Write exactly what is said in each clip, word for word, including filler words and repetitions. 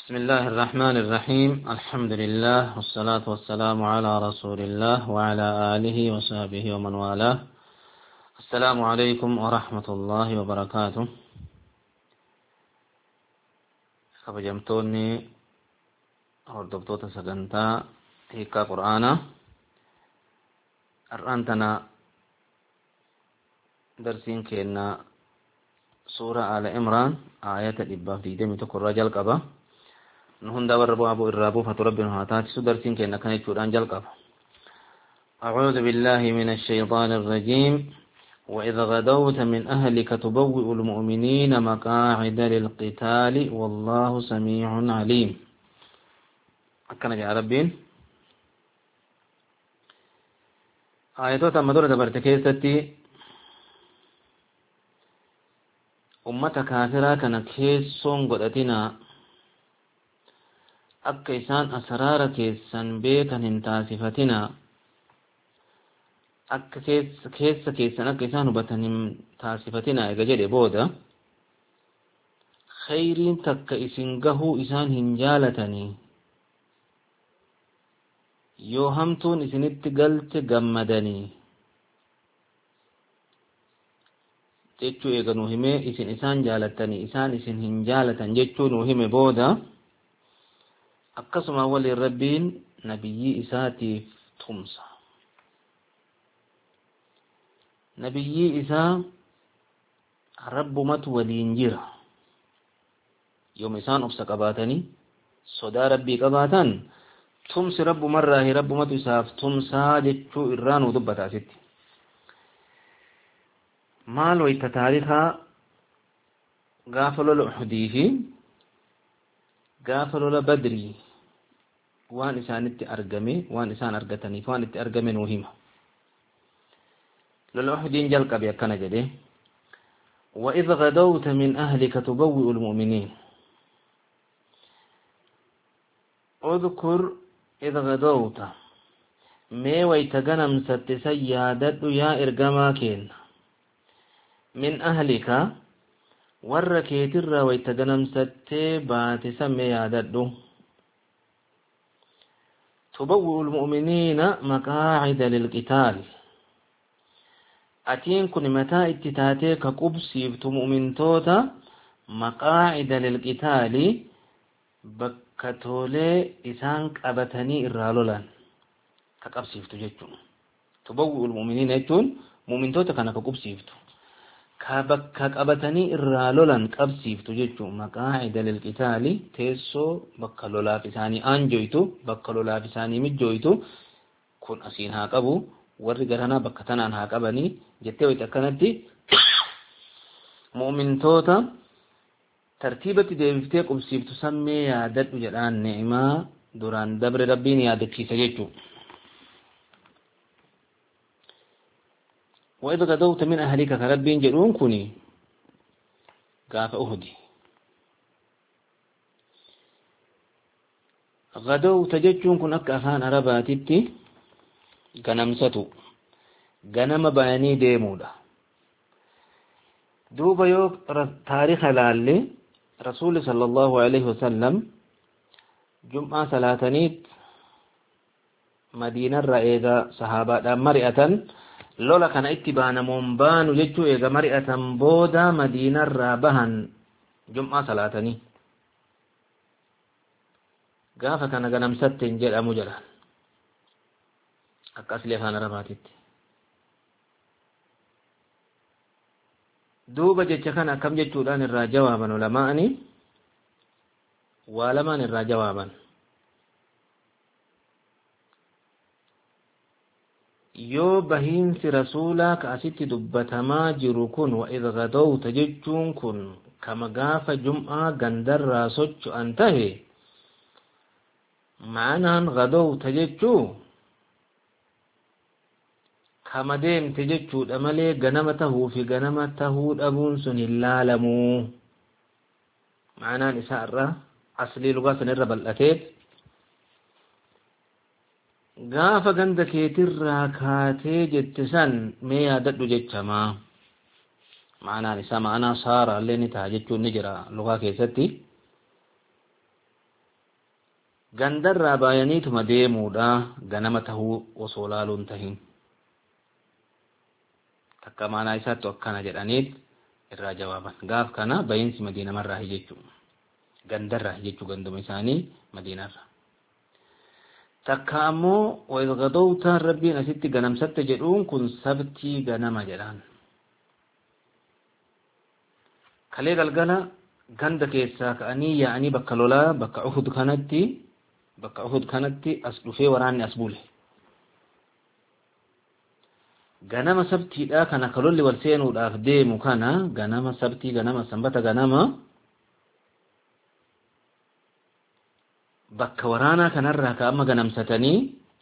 بسم الله الرحمن الرحيم. الحمد لله والصلاة والسلام على رسول الله وعلى آله وصحبه ومن والاه. السلام عليكم ورحمة الله وبركاته. خبجمتوني هردبتوتا سجنتا هيكا قرآنا الرانتنا درسين كينا سورة آل عمران آية الإباف دي دمي تكون رجل قبا نهن دور ربو أبو الرابو فتربنا هاتات سدرسين كينا كان يتشوران جل قبا. أعوذ بالله من الشيطان الرجيم. وإذ غدوت من أهلك تبوئ المؤمنين مقاعد للقتال والله سميع عليم. أكنا يا ربين آياتو تمدور دبرتكيستي ummata kaafiraa kana keessoon godhatina akka isaan asraara keessan beekan hin taasifatina, akka keessa keessan akka isaan hubatan hin taasifatina. Ega jedhe booda khayriin takka isin gahuu isaan hin jaalatanii, yoo hamtuun isinitti galte gammadanii jechuu eega nuu hime isin isaan jaalatanii isaan isin hin jaalatan jechuu nuu hime booda akkasuma waliin rabbiin nabiyyii isaatiif tumsa. Nabiyyii isaa rabbumatu waliin jira. yooma isaan obsa qabaatanii sodaa rabbii qabaatan tumsi rabbumarraahi rabbumatu isaaf tumsaa jechuu irraa nuu dubbata asitti. maal wayta taarikaa gaafa lola Uhudii fi gaafa lola Badrii waan isaanitti argame waan isaan argataniif waan itti argame nuu hima. lola Uhudiin jalqabe akkana jedhe وإذ غدوت من أهلك تبوئ المؤمنين. اذكر إذ غدوت ما ويتغنم ستسيادت يا إرقما كين من أهلك وركيت الرا ويتغنم ستبات سمي ياددو تبوء المؤمنين مقاعد للقتال. أتين كن متى اتتاتي كقبسيبت مؤمن توتا مقاعد للقتال بكتولي إسانك أبتني إرالولان كقبسيبت جيتون. تبوء المؤمنين يتون مؤمن توتا كان كقبسيبت كبكك أبتني إرالولان قبسيفتو جيتشو مقاعد للقتال تيسو بكالولا فساني آنجويتو بكالولا فساني مجويتو كن أسين هاقبو ورقرنا بكتنان هاقبني جتوي تكنتي مؤمن توتا ترتيبة ديفتي قبسيفتو سمي يادت جلان نعمة دوران دبر ربين يادت في سجيتشو. وإذا غدوت من أهلك كربين جرون كوني قاف أهدي. غدوت جتشون كن أكا أفان أرباتي غنمستو غنم بياني ديمودا دوبا يوك تاريخ لالي رسول صلى الله عليه وسلم جمعة ثلاثانيت مدينة رأيغا صحابة مرئة lola kana itti baanamuun baanu jechuu eega mari'atan booda madiinarraa bahan jum'aa salaatanii gaafa kana ganamsatteen jedhamu jedhan akka asli afaan arabaatitti. duuba jecha kana akkam jechuudhaan irraa jawaaban ulamaa'ani waa lamaan irraa jawaaban. yoo bahiinsi rasuulaa ka asitti dubbatamaa jiru kun wa idh gadawta jechuun kun kama gaafa jum'aa gandarraa socho'an tahe ma'anaan gadawta jechuu kama deemte jechuudha malee ganama tahuu fi ganama tahuu dhabuun sun hin laalamuu. ma'anaan isaa irraa aslii lugaa san irra bal'ateet gaafa ganda keetirraa kaatee jette san mee yaadadhu jechamaa. ma'anaan isaa ma'anaa saara illee ni ta'a jechuun ni jira lugaa keessatti. gandarraa baayaniituma deemuudha ganama tahuu osoo laaluun tahin takka maanaa isaatti akkana jedhaniit irraa jawaaban gaaf kana bayinsi madiinamarraa jechuu gandarraa jechuu ganduma isaanii madiinarraa takka ammoo wayil gadowtaan rabbiin asitti ganamsatte jedhuun kun sabtii ganama jedhaan kalee galgala ganda keessaa ka'anii yaa'anii bakka lolaa bakka Uhud kanatti bakka Uhud kanatti as dhufee waraanni as bule ganama sabtiidha kana kalolli wal seenuudhaaf deemu kana ganama sabtii ganama sanbata ganama bakka waraanaa kanarraa ka amma ganamsatanii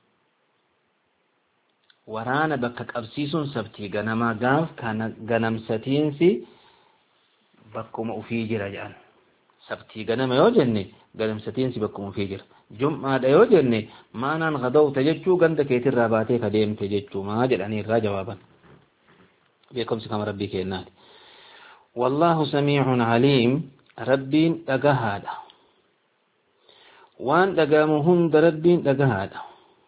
waraana bakka qabsiisuun sabtii ganama gaaf kana ganamsatiinsi bakkuma ufii jira jedhan sabtii ganama yoo jenne ganamsatiinsi bakkuma ufii jira jum'aadha yoo jenne maanaan gadawta jechuu ganda keetirraa baatee ka deemte jechuu maa jedhanii irraa jawaaban beekumsi kama rabbii kennaati wallahu samiicun aliim rabbiin dhagahaadha waan dhagahamu hunda rabbiin dhagahaadha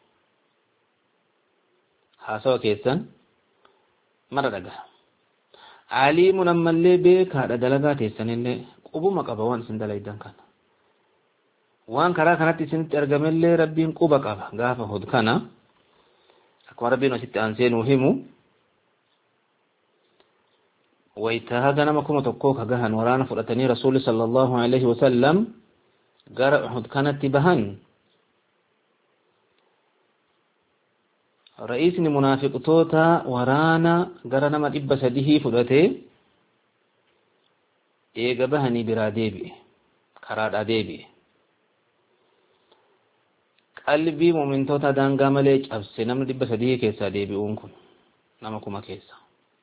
haasawa keessan mara dhagaha aliimun ammallee beekaadha dalagaa teessanillee qubuma qaba waan isin dalaydan kana waan karaa kanatti isinitti argamellee rabbiin quba qaba gaafa hud kana akkuma rabbiin asitti aansee nuu himu waytaa ganama kuma tokkoo ka gahan waraana fudhatanii rasuulli sallallahu alaihi wasallam gara hud kanatti bahan رئيسني منافقتوتا ورانا غرنا ما دبا سديه فدته ايغا بهني براديبي كرادا ديبي قلبي مؤمنتوتا دانغا ملي چبسي نم دبا سديه كيسا ديبي اونكم نمكما كيسا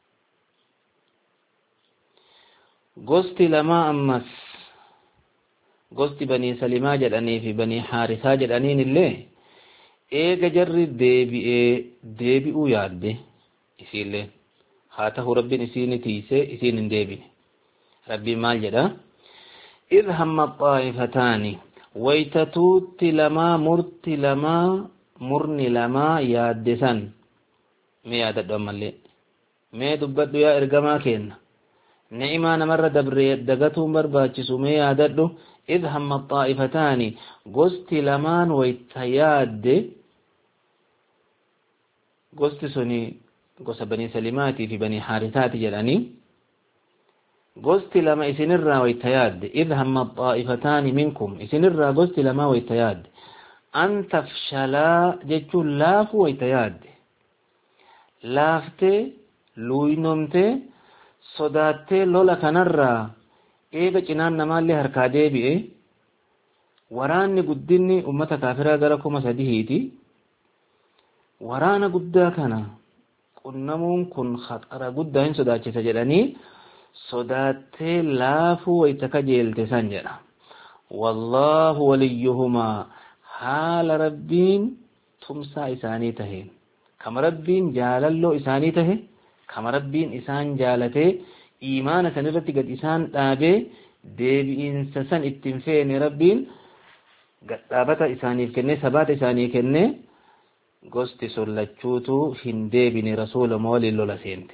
غوستي لما امس غوستي بني سليما جداني في بني حارثا جدانين اللي eega jarri deebi'ee deebi'uu yaadde isiillee haa ta'u rabbiin isiini tiise isiin hin deebine rabbiin maal jedha idh hamma xaa'ifataani waytatuutti lamaa murti lamaa murni lamaa yaadde san mee yaadadhu ammallee mee dubbadhu yaa ergamaa kenna ni'imaa namarra dabree dagatuun barbaachisu mee yaadadhu idh hamma xaa'ifataani gosti lamaan wayta yaadde gosti suni gosa banii salimaati fi banii haarisaati jedhani gosti lama isinirraa wayta yaadde idh hamma xaa'ifataani minkum isinirraa gosti lama wayta yaadde an tafshalaa jechuun laafu wayta yaadde laaftee luuynomtee sodaattee lola kanarraa eega cinaan namaallee harkaa deebi'e waraanni guddinni ummata kaafiraa gara kuma sadihiiti waraana guddaa kana qunnamuun kun khatara guddaa hin sodaachisa jedhanii sodaattee laafuu wayta kajeelte san jedha wallaahu waliyyuhumaa haala rabbiin tumsaa isaanii taheen kama rabbiin jaalalloo isaanii tahe kama rabbiin isaan jaalatee iimaana san irratti gad isaan dhaabee deebi'iinsa san ittiin feene rabbiin gadhaabata isaaniif kennee sabaata isaanii kennee gosti sun lachuutu hin deebine rasuuluma waliin lola seente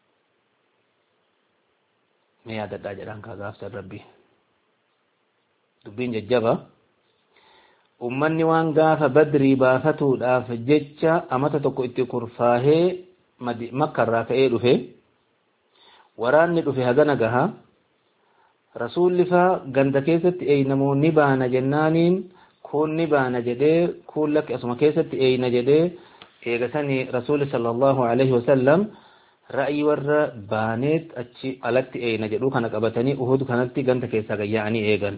mee yaadadhaa jedhaan kaa gaafsan rabbii dubbiin jajjaba ummanni waan gaafa badrii baafatuudhaaf jecha amata tokko itti kurfaahee makkarraa ka'ee dhufe waraanni dhufe hagana gaha rasuulli faa ganda keessatti eeynamoo ni baana jennaaniin kun ni baana jedhee kun lakki asuma keessatti eeyna jedhee eegasanii rasuulli sallallahu alaihi wasallam ra'ii warra baaneet achi alatti eeyna jedhuu kana qabatanii uhud kanatti ganda keessaa gayya'anii eegan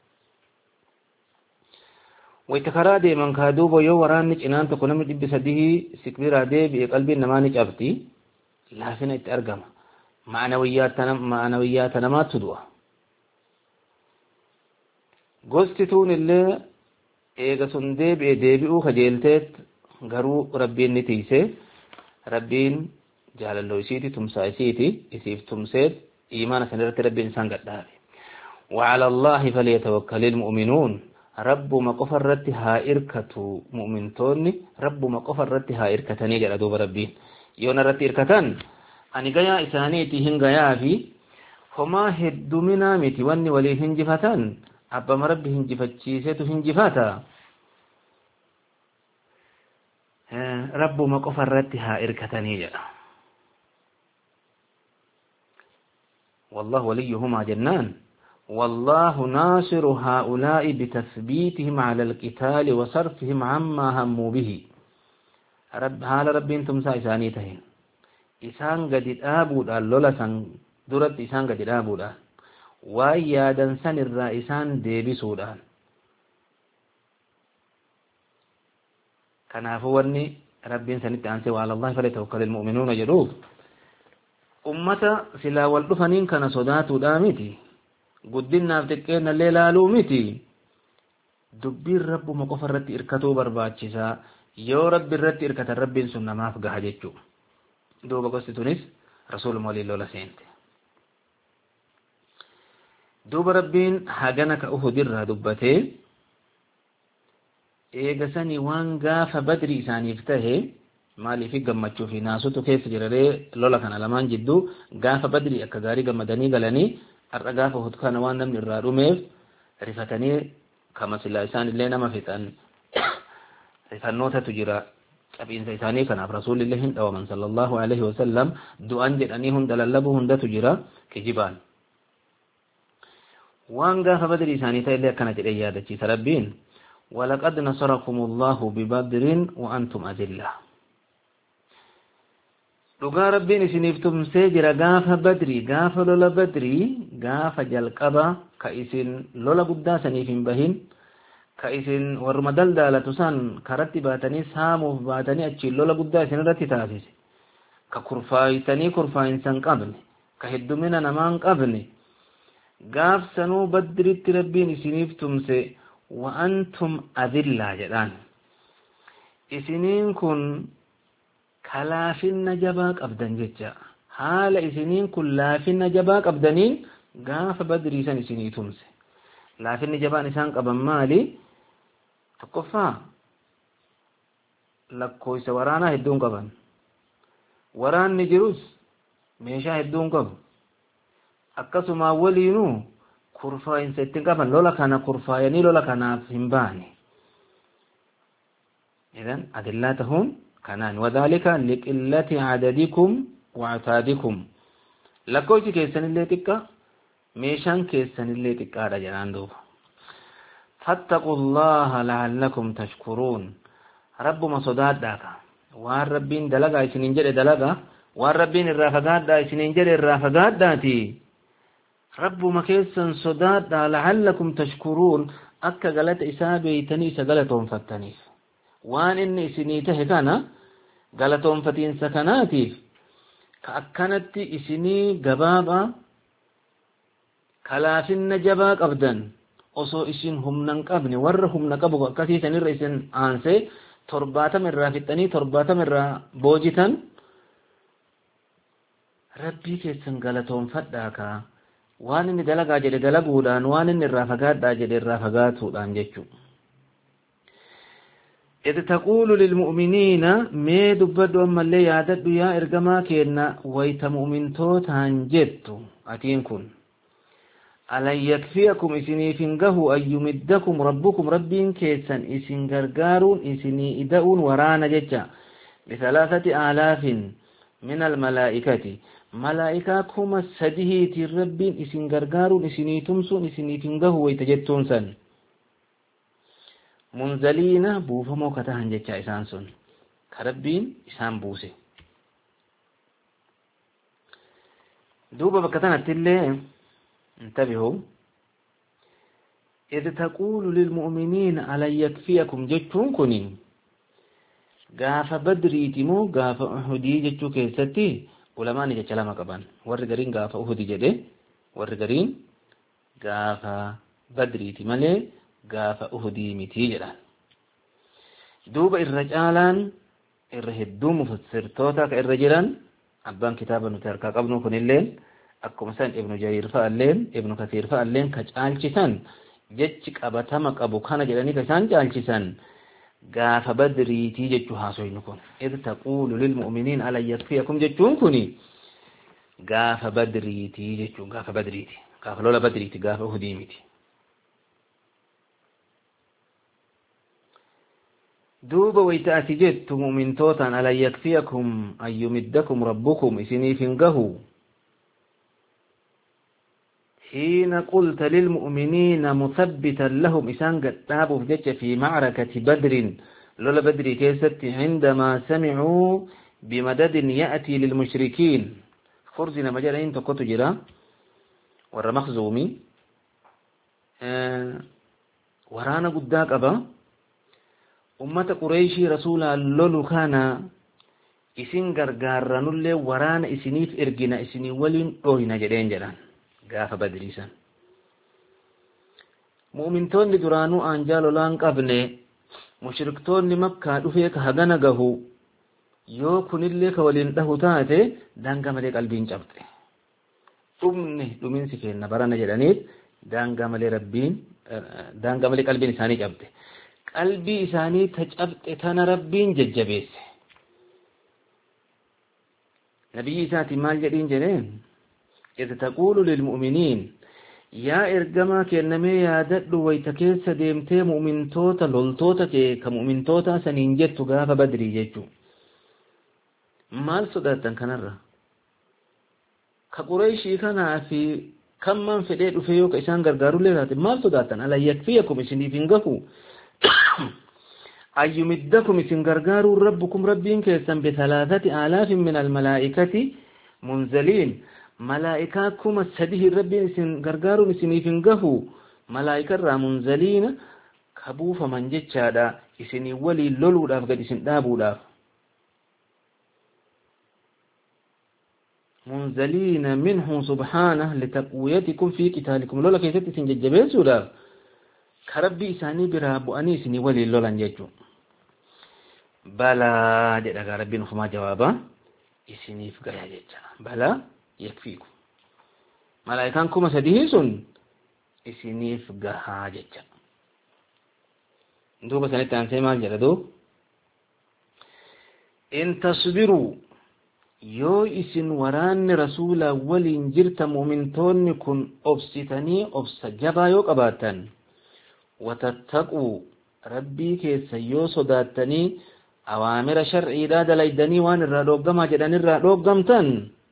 wayta karaa deeman kaa duuba yoo waraanni cinaan tokko namni dhibbi sadii sikbiraa deebi'e qalbiin namaa ni cabti laafina itti argama ma'anawiyyaata namaattu du'a gosti tuun illee eega sun deebi'e deebi'uu kajeelteet garuu rabbiin ni tiise rabbiin jaalalloo isiiti tumsaa isiiti isiif tumseet iimaana san irratti rabbiin isaan gadhaabe وعلى الله فليتوكل المؤمنون rabbuma qofa irratti haa irkatu mu'mintoonni rabbuma qofa irratti haa irkatanii jedha duuba rabbiin yoon irratti irkatan ani gayaa isaaniiti hin gayaa fi homaa hedduminaa miti wanni waliin hinjifatan abbama rabbi hinjifachiisetu hinjifata rabbuma qofa irratti haa irkatanii jedha wallahu waliyuhuma jannaan والله ناصر هؤلاء بتثبيتهم على القتال وصرفهم عما هموا به رب حال رب انتم سايسانيتين إسان قد الآبود اللولا سن درت إسان قد الآبود ويادا سن الرئيسان ديبي سودان كان عفواني رب سنت أنسي وعلى الله فليتوكل المؤمنون جروب أمة سلا والدفنين كان صدات دامتي guddinaaf xiqqeena illee laaluu miti dubbiin rabbuma qofa irratti irkatuu barbaachisaa yoo rabbi irratti irkatan rabbiin sun namaaf gaha jechuudha duuba gosti tunis rasuuluma waliin lola seente duuba rabbiin hagana ka uhudirraa dubbatee eegasanii waan gaafa badri isaaniif tahe maaliif gammachuu fi naasutu keessa jiraree lola kana lamaan jidduu gaafa badri akka gaarii gammadanii galanii arragaafa hutkaana waan namni irraa dhumeef rifatanii kama silaa isaan illee nama fixan rifannootatu jira qabiinsa isaanii kanaaf rasuulillee hin dhawaman sallallahu alaihi wasallam du'an jedhanii hunda lallabu hundatu jira kijibaan waan gaafa badri isaanii ta'e illee akkana jedhee yaadachiisa rabbiin walaqad nasarakumullahu bibadrin wa antum adillah dhugaa rabbiin isiniif tumsee jira gaafa badri gaafa lola badri gaafa jalqaba ka isin lola guddaa saniif hin bahin ka isin warma daldaalatu san karatti baatanii saamuuf baatanii achiin lola guddaa isin irratti taasise ka kurfaayitanii kurfaayinsan qabne ka heddumina namaan qabne gaaf sanuu badritti rabbiin isiniif tumse wa antum adillaa jedhaan isiniin kun kalaafinna jabaa qabdan jecha haala isiniin kun laafinna jabaa qabdaniin gaafa badrii san isinii tumse laafinni jabaan isaan qaban maali tokkoffaa lakkoofsa waraanaa hedduun qaban waraanni jirus meeshaa hedduun qabu akkasuma waliinuu kurfaayinsa ittiin qaban lola kana kurfaayanii lola kanaaf hin baane idan adillaa tahuun kanaan wadhalika liqillati adadikum wa'taadikum lakkoofsi keessanillee xiqqa meeshaan keessanillee xiqqaadha jedhaan duuba fattaqullaha la'allakum tashkuruun rabbuma sodaadhaaka waan rabbiin dalagaa isiniin jedhe dalaga waan rabbiin irraa fagaadhaa isiniin jedhe irraa fagaadhaati rabbuma keessan sodaadhaa la'allakum tashkuruun akka galata isaa beeytanii isa galatoonfattaniif waan inni isinii tahe kana galatoonfatiinsa kanaatiif ka akkanatti isinii gabaaba kalaafinna jabaa qabdan osoo isin humnan qabne warra humna qabu akkasiisanirra isin aansee torbaatama irraa fixxanii torbaatama irraa boojitan rabbii keessan galatoonfadhaa ka waan inni dalagaa jedhe dalaguudhaan waan inni irraa fagaadhaa jedhe irraa fagaatuudhaan jechuudha إذ تقول للمؤمنين ما دبدوا أما اللي يعدد يا إرقما كينا ويت مؤمن توت هنجدت أتينكم ألن يكفيكم إسني فنقه أن يمدكم ربكم ربين كيسا إسن غرغارون إسني إداؤون ورانا ججا بثلاثة آلاف من الملائكة ملائكة كما سجهيت الربين إسن غرغارون إسني تمسون إسني فنقه ويتجدتون سن منزلين بوفمو كتاهن جتشا إسان سن كربين إسان بوسي دوبا بكتانا تلي انتبهوا إذ تقول للمؤمنين ألا يكفيكم جتشون كنين غاف بدري تمو غاف أحدي جتشو كيستي علماء نجتشا لما كبان ورقرين غاف أحدي جده ورقرين غاف بدري تمالي gaafa uhudii mitii jedhan duuba irra caalaan irra hedduu mufassirtoota ka irra jiran abbaan kitaaba nuti harkaa qabnu kunilleen akkuma san ibnu jariir fa'alleen ibnu kasiir fa'alleen ka caalchisan jechi qabatama qabu kana jedhanii isaan caalchisan gaafa badriitii jechuu haasoynu kun idh taquulu lilmu'miniin alan yakfiyakum jechuun kuni gaafa badriitii jechuun gaafa badriiti gaafa lola badriiti gaafa uhudii miti دوبا ويتأتي جت مؤمن توتا ألا يكفيكم أن يمدكم ربكم إسني فنقه حين قلت للمؤمنين مثبتا لهم إسان قد تابوا في معركة بدر لولا بدر كيست عندما سمعوا بمدد يأتي للمشركين خرزنا مجالين تقوت جرا ور مخزومي آه ورانا قداك أبا أمة قريشي رسول اللولو كان إسن غرغار نولي ورانا إسنيف إرقنا إسني ولين أوهنا جدين جران غاف بدريسان مؤمنتون لدرانو أنجالو لان قبل مشركتون لمكة دفيك هغانا غهو يو كنلك ولين دهو تاتي دانغا مليك قلبين جبت أمني دمين سكين نبرانا جدانيت دانغا ملي ربين دانغا ملي قلبين إساني جبت قلبي إساني تجبت تانا ربين ججبيس نبي إساتي مال جدين جدين إذ تقول للمؤمنين يا إرقما كأنما يادت ويتكيس ديمتي مؤمن توتا لولتوتا كمؤمن توتا سننجت غاف بدري جيجو مال صداتن كنرى كقريشي كان في كم من فديد فيو كإسان غرغارو لذات مال صداتن ألا يكفيكم إسني فنغفو أن يمدكم إسن غرغارو ربكم ربين كيسان بثلاثة آلاف من الملائكة منزلين ملائكاكم السديه ربين إسن غرغارو إسني فنغفو ملائكة را منزلين كبوف من جتشادا إسني ولي لولو داف قد إسن دابو داف منزلين منه سبحانه لتقويتكم في قتالكم لولا كيست إسن ججبين داف كربي إساني برابو أني إسني ولي لولان ججو بلا جدا ربي نفما جوابا إسني فقايا ججا بلا يكفيكم ملائكانكم سديهسون إسني فقاها ججا دوبا سنتان سيمان جردو إن تصبروا يو إسن وران رسول ولين جرت مؤمنتون كن أبستني أبس جبا يوك أباتن وتتقوا ربي كيس يو صداتني أوامر شرعي داد ليدني وان الرادوغم جدن الرادوغمتن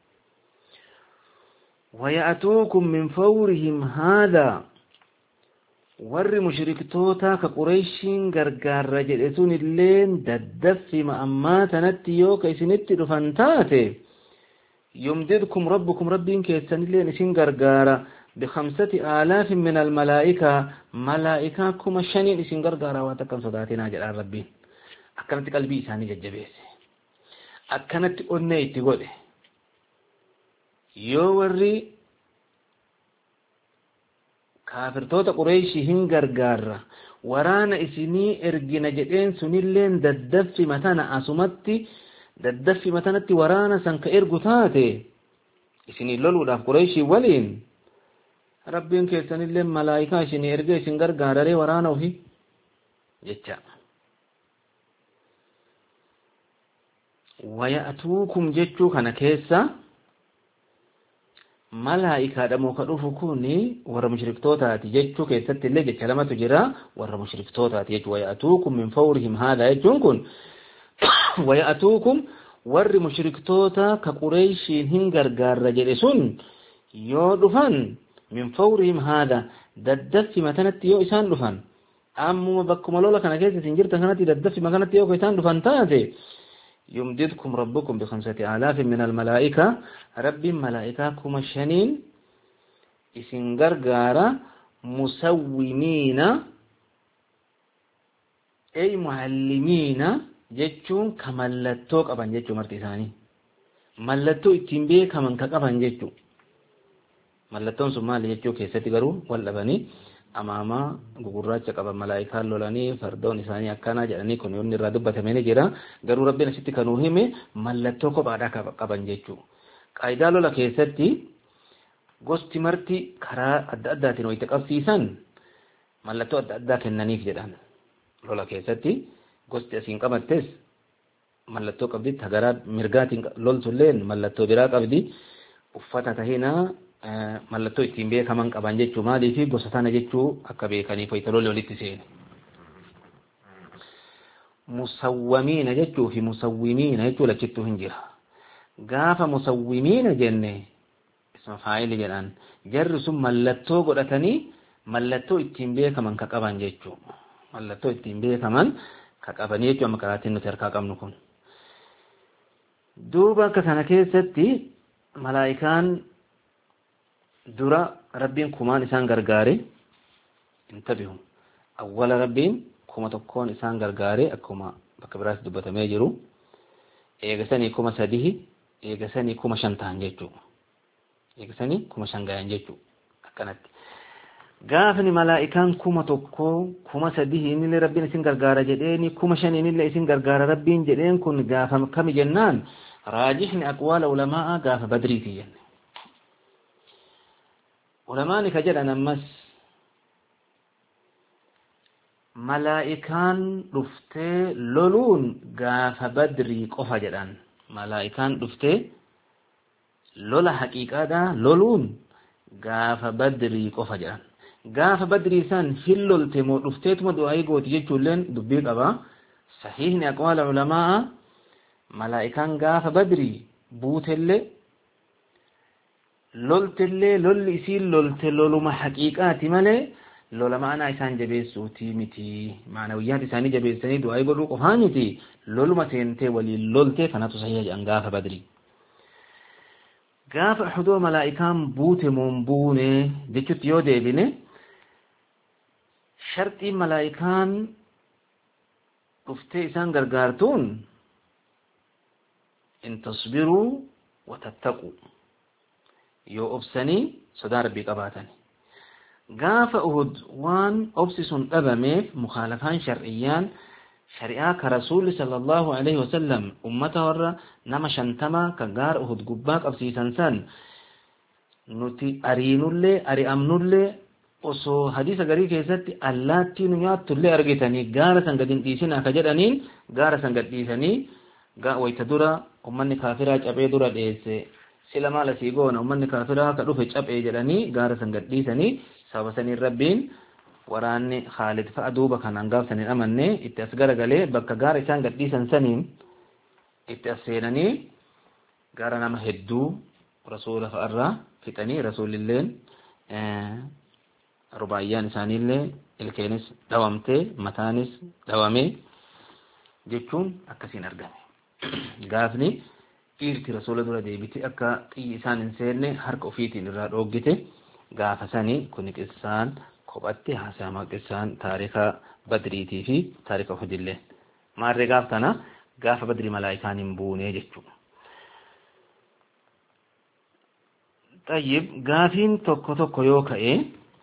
ويأتوكم من فورهم هذا ور مشركتوتا كقريشين غرغار رجلتون اللين ددف ما أماتنت يو كيسنت رفنتاتي يمددكم ربكم ربين كيسن اللين سن غرغارا بخمسة آلاف من الملائكة ملائكة كما شنين سن غرغارا واتكم صداتنا جلال ربين أكنت قلبي إساني ججبيس أكنت أنيت قوله يو وري كافرتوتا قريشي هنغرغار ورانا إسني إرقنا جدين سنلين ددفي متانا أسمتي ددفي متانتي ورانا سنك إرقتاتي إسني اللولو داف قريشي ولين ربين كيسان اللين ملائكة إسني إرقا إسن غرغار ري ورانا وفي جتا ويأتوكم جتشو كان كيسا ملائكة دمو كدوفو كوني ور مشركتوتاتي جتشو كيست اللي جتش لما تجرى ور مشركتوتاتي جتشو ويأتوكم من فورهم هذا جتشون كون ويأتوكم ور مشركتوتا كقريشين هنغرغار رجلسون يودفن من فورهم هذا ددف متنت يو إسان دفن أمو بكم لولا كان كيسة سنجرتا كانت ددف مكانت يو كيسان دفن تاتي يمددكم ربكم بخمسة آلاف من الملائكة رب ملائكاكم الشنين إسن غرغارا مسومين أي معلمين جتشون كملتوك أبان جتشو مرتساني ملتو اتنبي كمن كأبان جتشو ملتون سمالي جتشو كيستي غرو واللباني أماما غغراچا قبا ملائكة لولاني فردون إساني أكانا جراني كون يوني رادو باتميني جرا غرو ربنا ستي كانوهيمي ملتو كو بادا قبان جتشو قايدا لولا كيستي غوستي مرتي كرا أدى أداتين ويتقفسيسان mallattoo adda addaa kennaniif jedhan lola keessatti gosti asiin qabattes mallattoo qabdi tagaraa mirgaatiin loltulleen mallattoo biraa qabdi uffata tahina mallattoo ittiin beekaman qaban jechuu maalii fi gosa sana jechuu akka beekaniif wayita lolli walitti seene musawwimiina jechuu fi musawwimiina jechuu lachittuu hin jira gaafa musawwimiina jenne isma faa'ili jedhan jarri sun mallattoo godhatanii mallattoo ittiin beekaman ka qaban jechuu mallattoo ittiin beekaman ka qaban jechuu amma karaatiin nuti harkaa qabnu kun duuba akka kana keessatti malaa'ikaan dura rabbiin kumaan isaan gargaare intabihu awwala rabbiin kuma tokkoon isaan gargaare akkuma bakka biraatti dubbatamee jiru eegasanii kuma sadihi eegasanii kuma shan ta'an jechuudha eegasanii kuma shan gayan jechuudha akkanatti gaafni malaa'ikaan kuma tokkoo kuma sadihi inni rabbiin isin gargaara jedheeni kuma shan inni isin gargaara rabbiin jedheen kun gaafa kami jennaan raajihni aqwaala ulamaa gaafa badriiti jenne ulamaani ka jedhan ammas malaa'ikaan dhuftee loluun gaafa badrii qofa jedhan malaa'ikaan dhuftee lola haqiiqaadha loluun gaafa badrii qofa jedhan gaafa badrii san hin lolte moo dhufteetuma du'aayii gooti jechuulleen dubbii qaba sahiihni aqwaala ulamaa malaa'ikaan gaafa badrii buutellee loltellee lolli isiin lolte loluma haqiiqaati malee lola ma'anaa isaan jabeessuutii miti maanawiyyaat isaanii jabeessanii du'aayii godhuu qofaa miti loluma seentee waliin loltee kanatu sahiha jedhan gaafa badrii gaafa uhudoo malaa'ikaan buute moon buune jechutti yoo deebine sharxiin malaa'ikaan dhuftee isaan gargaartuun in tasbiruu wa tattaquu yoo obsanii sodaa rabbii qabaatan gaafa uhud waan obsi sun dhabameef mukhaalafaan shar'iyyaan shari'aa ka rasuulli sallallahu alaihi wasallam ummata warra nama shantama ka gaara uhud gubbaa qabsiisan san nuti ariinullee ari'amnullee osoo hadiisa garii keessatti allaattii nu nyaattullee argitanii gaara san gad hin dhiisinaa ka jedhaniin gaara san gad dhiisanii wayta dura ummanni kaafiraa cabee dura dheesse sila maal asii goona ummanni kaafiraa ka dhufe cabee jedhanii gaara san gad dhiisanii sababa saniin rabbiin waraanni Khaalid fa'a duuba kanaan gaafsaniin amanne itti as garagalee bakka gaara isaan gad dhiisan saniin itti as seenanii gaara nama hedduu rasuula fa'arraa fixanii rasuulilleen rubaayyaan isaaniillee ilkeenis dhawamtee mataanis dhawamee jechuun akkasiin argame gaafni dhiirti rasuula dura deebiti akka xiyyi isaan hin seenne harka ofiitiin irraa dhooggite gaafa sanii kuni qissaan kophatti haasa'ama qissaan taarika badriitii fi taarika uhudillee maarree gaaf kana gaafa badrii malaa'ikaan hin buune jechuudha. Tayyib gaafiin tokko tokko yoo ka'e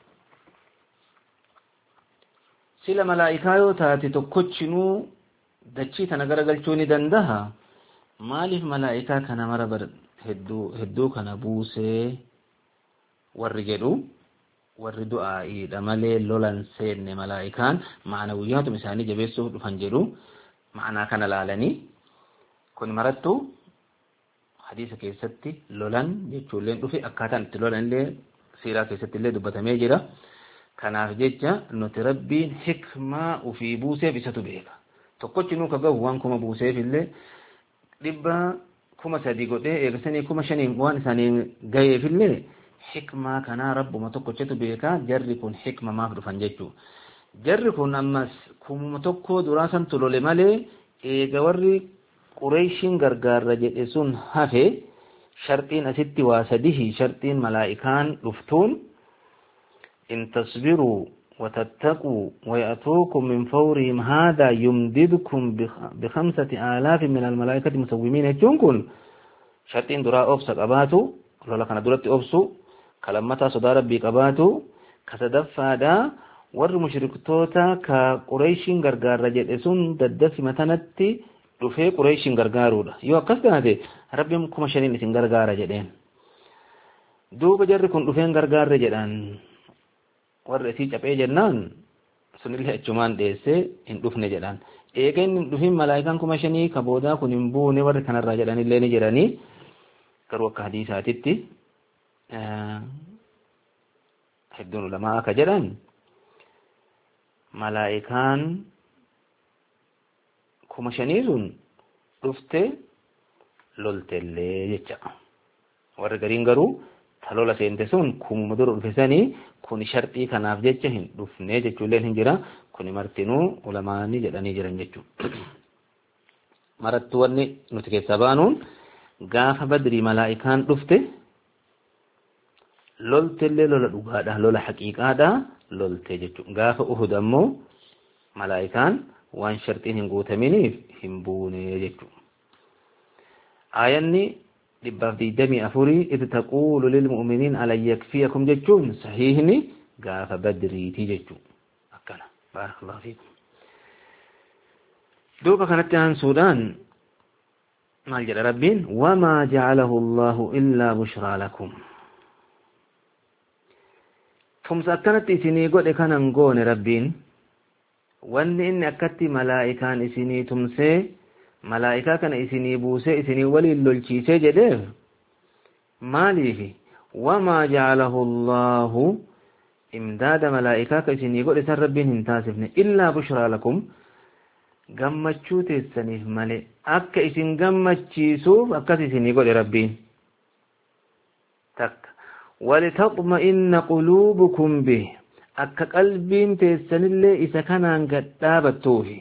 sila malaa'ikaa yoo taate tokkochinuu dachii tana garagalchuu ni dandaha maaliif malaa'ikaa kana mara hedduu hedduu kana buusee warri jedhu warri du'aa'iidha malee lolan seenne malaa'ikaan ma'anawiyyaatuma isaanii jabeessuuf dhufan jedhu ma'anaa kana laalanii kun marattu hadiisa keessatti lolan jechuulleen dhufe akkaataan itti lolanillee siiraa keessatti illee dubbatamee jira kanaaf jecha nuti rabbiin hikmaa ufii buuseef isatu beeka tokkochinuu ka gahu waan kuma buuseef illee dhibba kuma sadii godhee eegasanii kuma shaniin waan isaanii gaheef illee hikmaa kanaa rabbuma tokkochatu beeka jarri kun hikma maaf dhufan jechuu jarri kun ammas kumuma tokko duraasan tulole malee eega warri qureeshiin gargaarra jedhe sun hafe sharxiin asitti waa sadihi sharxiin malaa'ikaan dhuftuun in tasbiruu وتتقوا ويأتوكم من فورهم هذا يمددكم بخمسة آلاف من الملائكة مسومين يجونكم شرطين دراء أبسك أباتوا ولا كان درات أبسو كلمتا صدى ربي أباتوا كتدفى دا ور مشركتوتا كقريشين غرغار رجل إسون ددفي متنتي رفي قريشين غرغارو دا يو أكستنا دي ربهم كما شنين إسين غرغار رجلين دوب جركم رفين غرغار رجلان warra isii cabee jennaan sunillee achumaan dheesse hin dhufne jedhan eega inni hin dhufin malaa'ikaan kuma shanii ka boodaa kun hin buune warri kanarraa jedhanillee ni jedhanii garuu akka hadiisaatitti hedduun ulamaa akka jedhan malaa'ikaan kuma shanii sun dhufte loltellee jecha warri gariin garuu talola seente sun kumuma dura dhufesanii kun sharxii kanaaf jecha hin dhufne jechuulleen hin jira kun martinuu ulamaani jedhanii jiran jechuudha marattu wanni nuti keessaa baanuun gaafa badrii malaa'ikaan dhufte loltellee lola dhugaadha lola haqiiqaadha lolte jechuudha gaafa uhud ammoo malaa'ikaan waan sharxiin hin guutaminiif hin buune jechuudha aayanni dhibbaaf digdamii afurii idh taquulu lilmu'miniin alan yakfiyakum jechuun sahiihni gaafa badriitii jechuudha akkana baarakallahu fiikum duuba kanatti aansuudhaan maal jedha rabbiin wamaa ja'alahu allahu illaa bushraa lakum tumsa akkanatti isinii godhe kanan goone rabbiin wanni inni akkatti malaa'ikaan isinii tumsee malaa'ikaa kana isinii buusee isinii waliin lolchiisee jedheef maaliif wamaa ja'alahu allahu imdaada malaa'ikaa ka isinii godhe san rabbiin hin taasifne illaa bushraa lakum gammachuu teessaniif malee akka isin gammachiisuuf akkas isinii godhe rabbiin takka walitaqma'inna quluubukum bih akka qalbiin teessanillee isa kanaan gad dhaabattuufi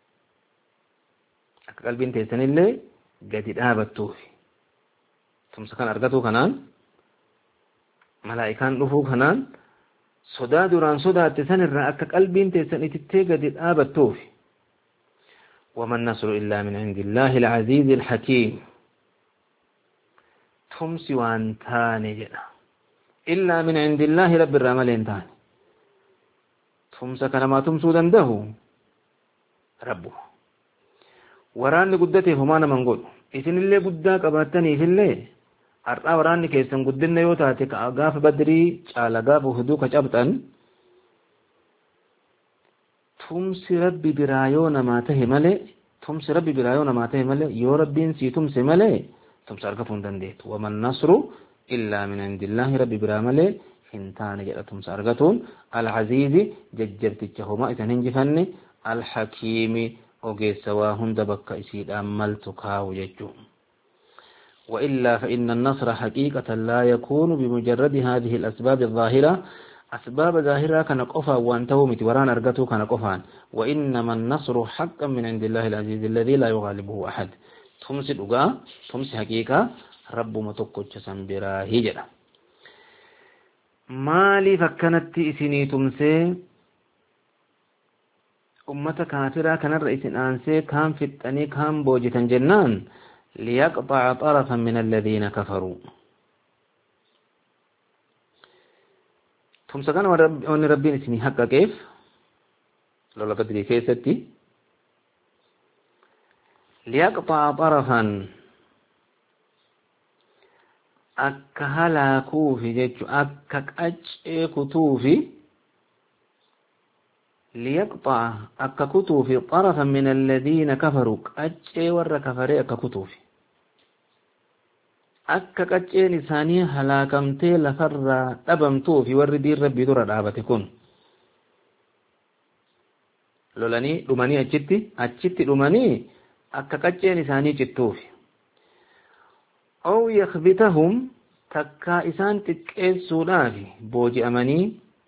akka qalbiin teessanillee gadi dhaabattuufi tumsa kan argatu kanaan malaa'ikaan dhufuu kanaan sodaa duraan sodaatte sanirraa akka qalbiin teessan itittee gadi dhaabattuufi وما النصر إلا من عند الله العزيز الحكيم تمسي وانتاني جدا إلا من عند الله رب الرمال انتاني تمسى كلمة تمسو دنده ربه وراني قدته همان من قد إذن اللي قدك أباتني في اللي أرى وراني كيسن قدنا يوتاتك أغاف بدري على غاف هدوك جبتا تمسي ربي برايون ما تهي ملي تمسي ربي برايون ما تهي ملي يو ربين سي تمسي ملي تمسي أرقفون دنديت وما النصر إلا من عند الله ربي برا ملي هنتان جاء تمسي أرقتون العزيز ججرت الجهوما إذن هنجفني الحكيم وقي سواهن دبك إسيد أملتك وججو وإلا فإن النصر حقيقة لا يكون بمجرد هذه الأسباب الظاهرة أسباب ظاهرة كان قفا وانتهوا متوران أرقته كان قفان وإنما النصر حقا من عند الله العزيز الذي لا يغالبه أحد تمسي الأقا تمسي حقيقة رب متقج سنبرا هجرة مالي فكانت إسني تمسي أمة كافرة كان الرئيس أنسي كان فتني كان بوجة جنان ليقطع طرفا من الذين كفروا ثم سكان ون ربي اسمي حقا كيف لولا بدري كيستي ليقطع طرفا أكا هلاكو في جيتشو أكا كأجئ كتوفي ليقطع أكا كتوفي طرفا من الذين كفروا كأجئ ور كفري أكا كتوفي akka qacceen isaanii halaakamtee lafarraa dhabamtuu fi warri diin rabbii dura dhaabate kun lolanii dhumanii achitti achitti dhumanii akka qacceen isaanii cittuufi aw yakhbitahum takkaa isaan xiqqeessuudhaaf booji'amanii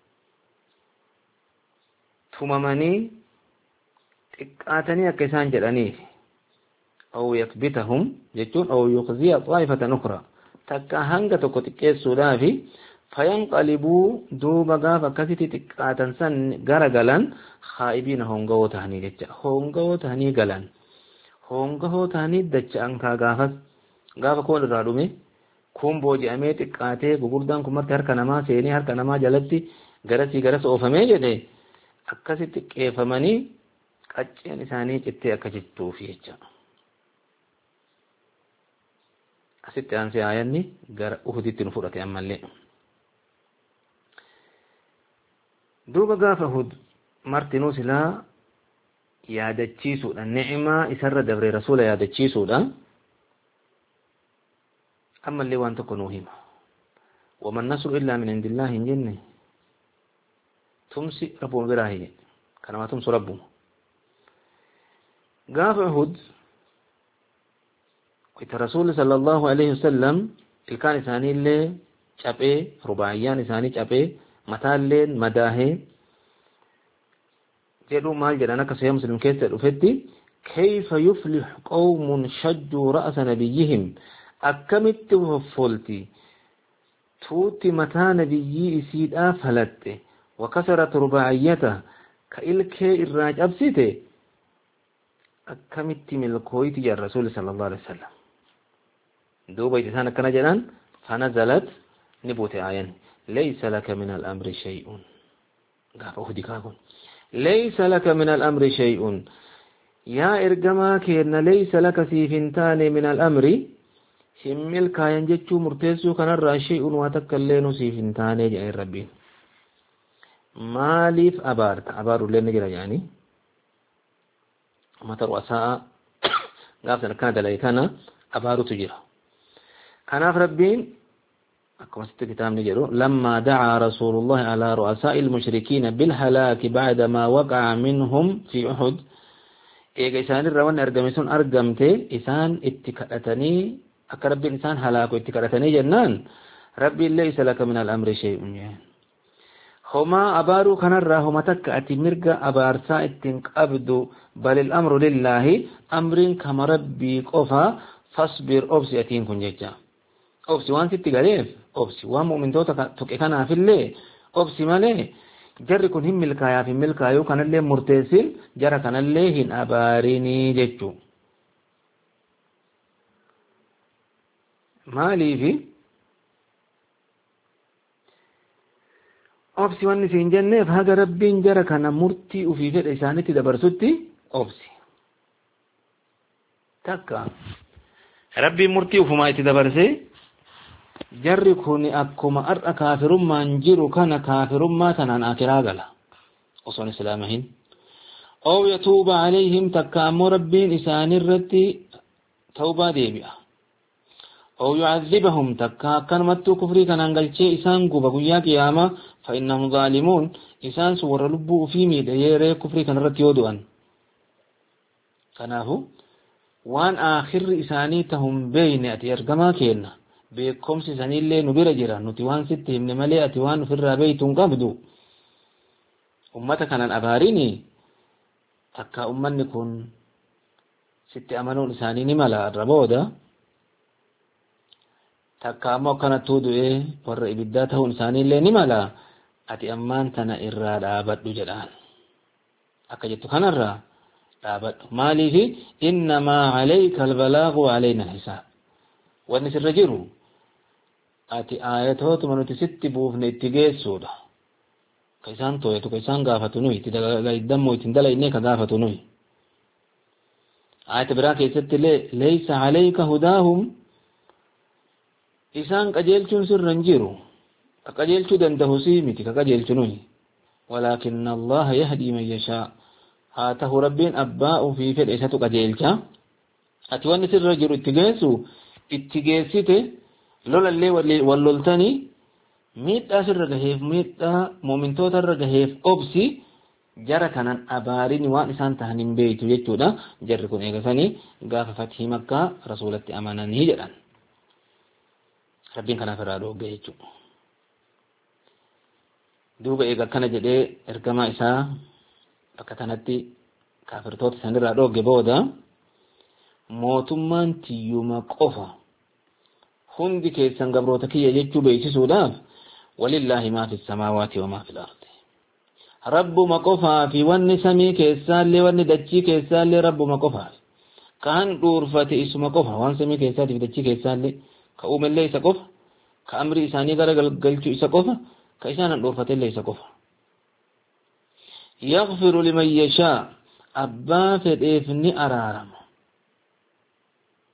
tumamanii xiqqaatanii akka isaan jedhaniif أو يكبتهم جتون أو يخزي طائفة أخرى تكا هنگا تكو تكيسو دافي فينقلبوا دوبا غافا كثيتي تكاتا سن غرغلان خائبين هونغو تهني جتشا هونغو تهني غلان هونغو تهني دجا أنكا غافا غافا كون الرادومي كون بوجي أمي تكاتي بغردان كمرت هركا نما سيني هركا نما جلتي غرسي غرس أوفمي جده أكاسي تكيفماني قچين إساني جتي أكا جتو في جتشا asitti aansee aayanni gara uhuditti nu fudhate ammallee duuba gaafa uhud martinuu silaa yaadachiisuudha ni'ima isarra dabre rasuula yaadachiisuudha amma illee waan tokko nuu hima waman nasru illaa min indillaahi hin jenne tumsi rabbuma biraahi kanama tumsu rabbuma gaafa uhud wayta rasuuli sallallahu alaihi wasallam ilkaan isaanii illee cabee rubaayyaan isaanii cabee mataalleen madaahee jedhu maal jedhan akka sahih muslim keessa dhufetti kayfa yuflih qawmun shajju ra'sa nabiyyihim akkamitti folti tuuti mataa nabiyyii isiidhaa falatte wa kasarat rubaayyata ka ilkee irraa cabsite akkamitti milkooyti ya rasuul sallallahu alaihi wasallam duuba isaan akkana jedhan fanazalat nibuute ayan laysa laka min al-amri shay'un gaafa uhudi kaakun laysa laka min al-amri shay'un yaa ergamaa keenna laysa laka siifintaane min al-amri himmil kaayan jechuu murteessuu kanarraa shay'un waa takka illee nu siifintaane jedhe rabbiin maaliif abaarta abaarullee ni jira jedhanii mata ru'asaa gaafsan akkana dalage kana abaarutu jira kanaaf rabbiin akkuma sitti kitaabni jedhu lamma da'aa rasuulullahi alaa ru'asaa'il mushrikiina bilhalaaki ba'da maa waqa'a minhum fi uhud eega isaanirra wanni argame sun argamte isaan itti kadhatanii akka rabbiin isaan halaaku itti kadhatanii jennaan rabbiin laysa laka min al-amri shay'un homaa abaaruu kanarraa homa takka ati mirga abaarsaa ittiin qabdu balil amru lillaahi amriin kama rabbii qofa fasbir obsi atiin kun jecha obsi waan sitti galeef obsi waan mu'mintoota tuqe kanaafillee obsi malee jarri kun hin milkaayaaf hin milkaayuu kanallee murteessin jara kanallee hin abaarinii jechuu maaliifi obsi wanni siin jenneef haga rabbiin jara kana murtii ufii fedha isaanitti dabarsutti obsi takka rabbiin murtii ufumaa itti dabarse jarri kun akkuma ar'a kaafirummaan jiru kana kaafirummaa tanaan akiraa gala osoon islaamahin oo yatuuba alayhim takka ammoo rabbiin isaanirratti tawbaa deebi'a oo yu'adhibahum takka akkanumattuu kufrii kanaan galchee isaan guba guyyaa qiyaamaa فإنهم ظالمون إنسان سور لبو في ميد يرى كفر كان رتيودوان كناهو وان آخر إساني تهم بين أتي أرجما كينا بكم سيساني اللي نبير جرا نتوان ستة من ملء أتوان في الربيع تنقبضو أمتا كان أباريني تكا أمن نكون ستة أمانون إساني نملا الربودا تكا مو كانت تودو إيه ور إبداته إنساني اللي نملا ati ammaan tana irraa dhaabadhu jedhaan akka jettu kanarraa dhaabadhu maaliifi innamaa alayka albalaagu alayna alhisaab wanni sirra jiru ati aayatootuma nuti sitti buufne itti geessuudha ka isaan tooyatu ka isaan gaafatu nuyi itti dalaydammoo ittiin dalaynee ka gaafatu nuyi aayata biraa keessatti illee laysa alayka hudaahum isaan qajeelchuun sirra hin jiru كقجلت دنده سيمتي كقجلت نوي ولكن الله يهدي من يشاء هاته ربين أباء في فرئسة قجلتا أتواني سر رجل اتجاسو اتجاسيته لولا اللي واللولتاني ميت أسر رجهيف ميت مؤمن توتر رجهيف أبسي جرى كان أبارين وانسان تهنم بيتو يجودا جرى كون إيغساني غاف فتح مكة رسولة أمانا هجرا ربين كان فرادو بيتو duuba eega kana jedhee ergamaa isaa bakka tanatti kaafirtoota sanirraa dhoogge booda mootummaan tiyyuma qofa hundi keessan gabroota kiyya jechuu beeksisuudhaaf walillaahi maa fi samaawaati wa maa fi al-ardi rabbuma qofaa fi wanni samii keessaallee wanni dachii keessaallee rabbuma qofaa kan dhuurfate isuma qofa waan samii keessaatiif dachii keessaallee ka uumellee isa qofa ka amri isaanii gara galchuu isa qofa كيسان الأورفة ليس كفر يغفر لمن يشاء أبا فديفني أرارم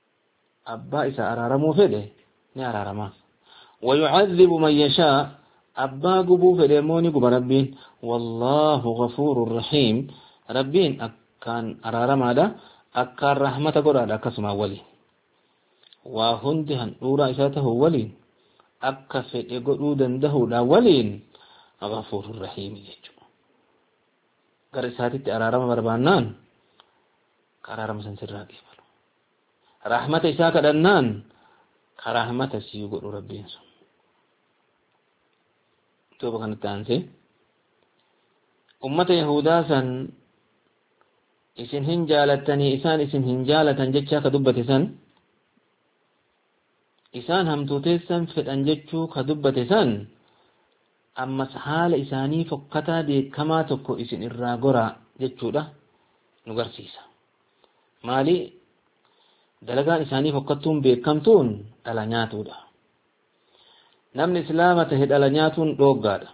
أبا إسا أرارم فده ني أرارم ويعذب من يشاء أبا قبو فديموني قب ربين والله غفور رحيم ربين أكان أرارم هذا أكان رحمة قرآن أكسما ولي وهندهن نورا إساته ولي أكفت يقودن دهودا ولين غفور رحيم يجو قرساتي أرارم بربانان كرارم سنسر راقي رحمة إساك دنان كرحمة سيقود ربين سن توبا كانت تانسي أمة يهودا سن إسن هنجالتني إسان إسن هنجالتن جتشا كدبت سن إسان همتوتي سن فتن جتشو كدبت سن أما سحال إساني فقطا دي كما تكو إسن الراغورا جتشو ده نغرسيسا مالي دلقان إساني فقطتون بيكمتون ألا نياتو ده namni islaama tahe dhala nyaatuun dhooggaadha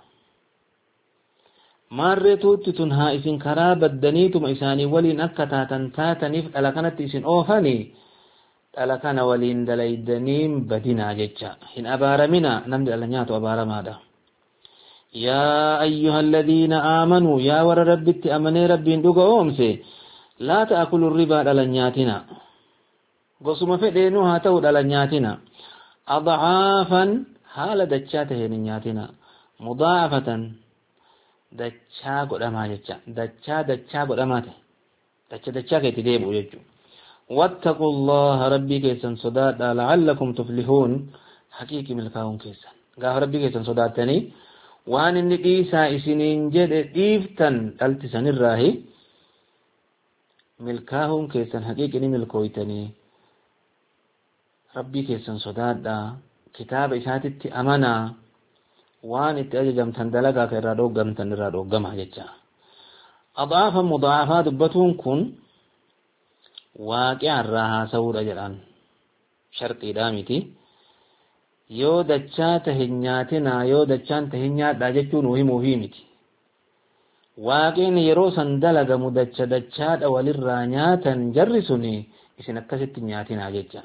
maarree tuutti tun haa isin karaa baddaniituma isaanii waliin akka taatan taataniif dhala kanatti isin oofanii dhala kana waliin dalaydaniin badinaa jecha hin abaaramina namni dhala nyaatu abaaramaadha yaa ayyuha alladhiina aamanuu yaa warra rabbitti amanee rabbiin dhuga oomse laa ta'kulu ribaa dhala nyaatina gosuma fedheenuu haa ta'u dhala nyaatina adcaafan haala dachaa taheen nyaatina mudaafatan dachaa godhamaa jecha dachaa dachaa godhamaa tahe dacha dachaa keetti deebi'u jechuudha wattaquu allaha rabbii keessan sodaadha la'allakum tuflihuun haqiiqi milkaa'uun keessan gaafa rabbii keessan sodaattanii waan inni dhiisaa isiniin jedhe dhiiftan dhaltisanirraahi milkaa'uun keessan haqiiqi ni milkooytanii rabbii keessan sodaadha kitaaba isaatitti amanaa waan itti ajajamtan dalagaa ka irraa dhooggamtan irraa dhooggamaa jecha adaafa mudaafaa dubbatuun kun waaqi'a irraa haasa'uudha jedhan sharxiidhaa miti yoo dachaa tahe nyaatinaa yoo dachaan tahe nyaadhaa jechuun himuuhii miti waaqiin yeroo san dalagamu dacha dachaadha walirraa nyaatan jarri suni isin akkasitti nyaatinaa jecha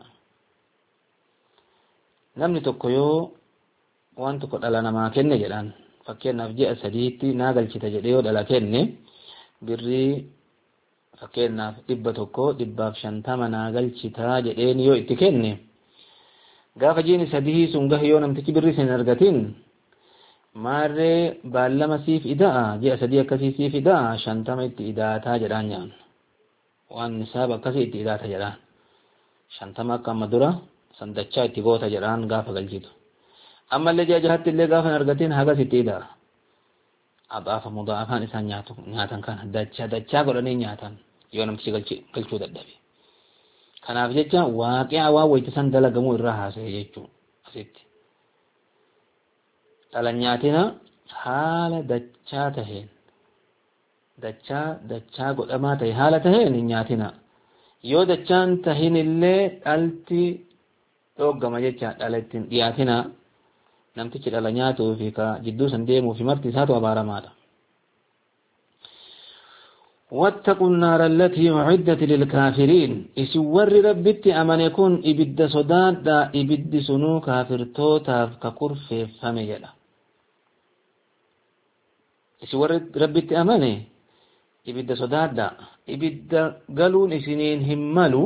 namni tokko yoo waan tokko dhala namaa kenne jedhan fakkeenyaaf ji'a sadiitti naa galchita jedhee yoo dhala kenne birrii fakkeenyaaf dhibba tokko dhibbaaf shantama naa galchitaa jedheen yoo itti kenne gaafa jiini sadii sun gahe yoo namtichi birrii sin argatin maarree baallama siif ida'a ji'a sadii akkasii siif ida'a shantama itti idaataa jedhaan nyaan waan nisaaba akkasii itti idaata jedhaan shantama akka amma dura sandachaa itti goota jedhaan gaafa galchitu ammallee ji'a jahatti illee gaafa argatin hagas itti ida'a adaafa mudaafaan isaan nyaatu nyaatan kana dachaa dachaa godhanii nyaatan yoo namtichi galchuu dadhabe kanaaf jecha waaqi'a waan wayitisan dalagamuu irraa haasa'e jechuu asitti dhala nyaatina haala dachaa taheen dachaa dachaa godhamaa tahe haala taheen hin nyaatina yoo dachaan tahin illee dhalti dhoggama jecha dhala ittiin dhiyaatina namtichi dhala nyaatuu fi ka jidduu san deemuu fi marti isaatu abaaramaadha واتقوا النار التي أعدت للكافرين إسور ربت أمن يكون إبد صداد إبد سنو كافر توتا ككر في فمجلا إسور ربت أمن إبد صداد إبد قالون إسنين همالو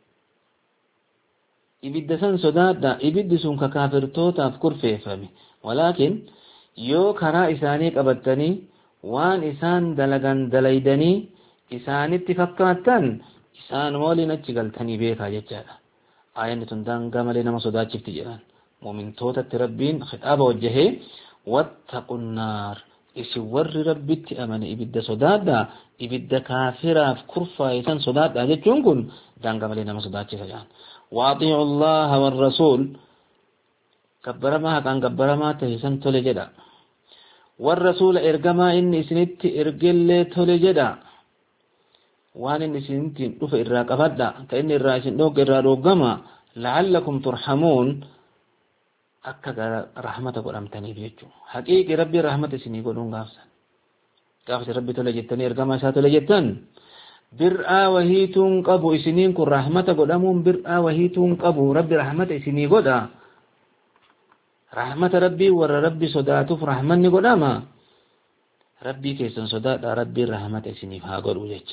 إبد سن صداد إبد سن ككافر توتا ككر في فمي ولكن يو كرا إسانيك أبتني waan isaan dalagan dalaydanii isaanitti fakkaatan isaan waliin achi galtanii beekaa jechaadha aayanni tun daangaa malee nama sodaachifti jedhan mu'mintootatti rabbiin khitaaba wajjahee wattaqun naar isin warri rabbitti amane ibidda sodaadha ibidda kaafiraaf kurfaayisan sodaadha jechuun kun daangaa malee nama sodaachisa jedhan waaxiicu allaha warrasuul gabbaramaa haqaan gabbaramaa tahisan tole jedha والرسول إرجما إن إسنت إرجل تولجدا وان إن إسنت نف إراك أفدا كأن الرئيس نوك إرادوجما لعلكم ترحمون أكثر رحمة قرآن تاني بيجو حقيقة ربي رحمة سني قولون غافسا غافس ربي تولجتني إرجما سات تولجتن برآ وهيتون قبو إسنين كر رحمة قدامون برآ وهيتون قبو ربي رحمة سني قدا رحمة ربي ور ربي صداتف رحمني قداما ربي كيسن صدات ربي رحمة اسنيف هاقول وجهك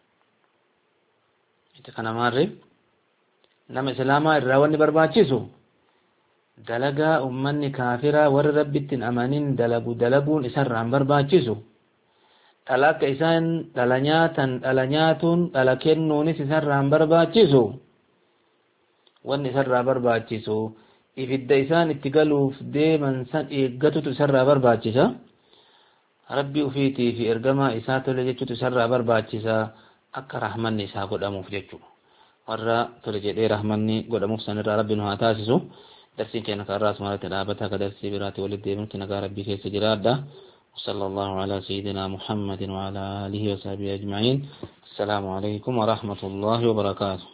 إذا كان مارب نما سلاما الراوني برباچيسو دلقا أمني كافرة ور ربي تن أمانين دلقو دلقون إسر عن برباچيسو طلاق إسان دلنياتن دلنياتون دلكنوني إسر عن برباچيسو وان إسر برباچيسو ifidda isaan itti galuuf deeman san eeggatutu isarraa barbaachisa rabbi ufiitii fi ergamaa isaa tole jechuutu isarraa barbaachisa akka rahmanni isaa godhamuuf jechuudha warra tole jedhee rahmanni godhamuuf sanirraa rabbi nu haa taasisu darsiin keenya karraas maalatti dhaabata akka darsii biraatti walitti deemutti nagaa rabbii keessa jiraadha وصلى الله على سيدنا محمد وعلى آله وصحبه أجمعين السلام عليكم ورحمة الله وبركاته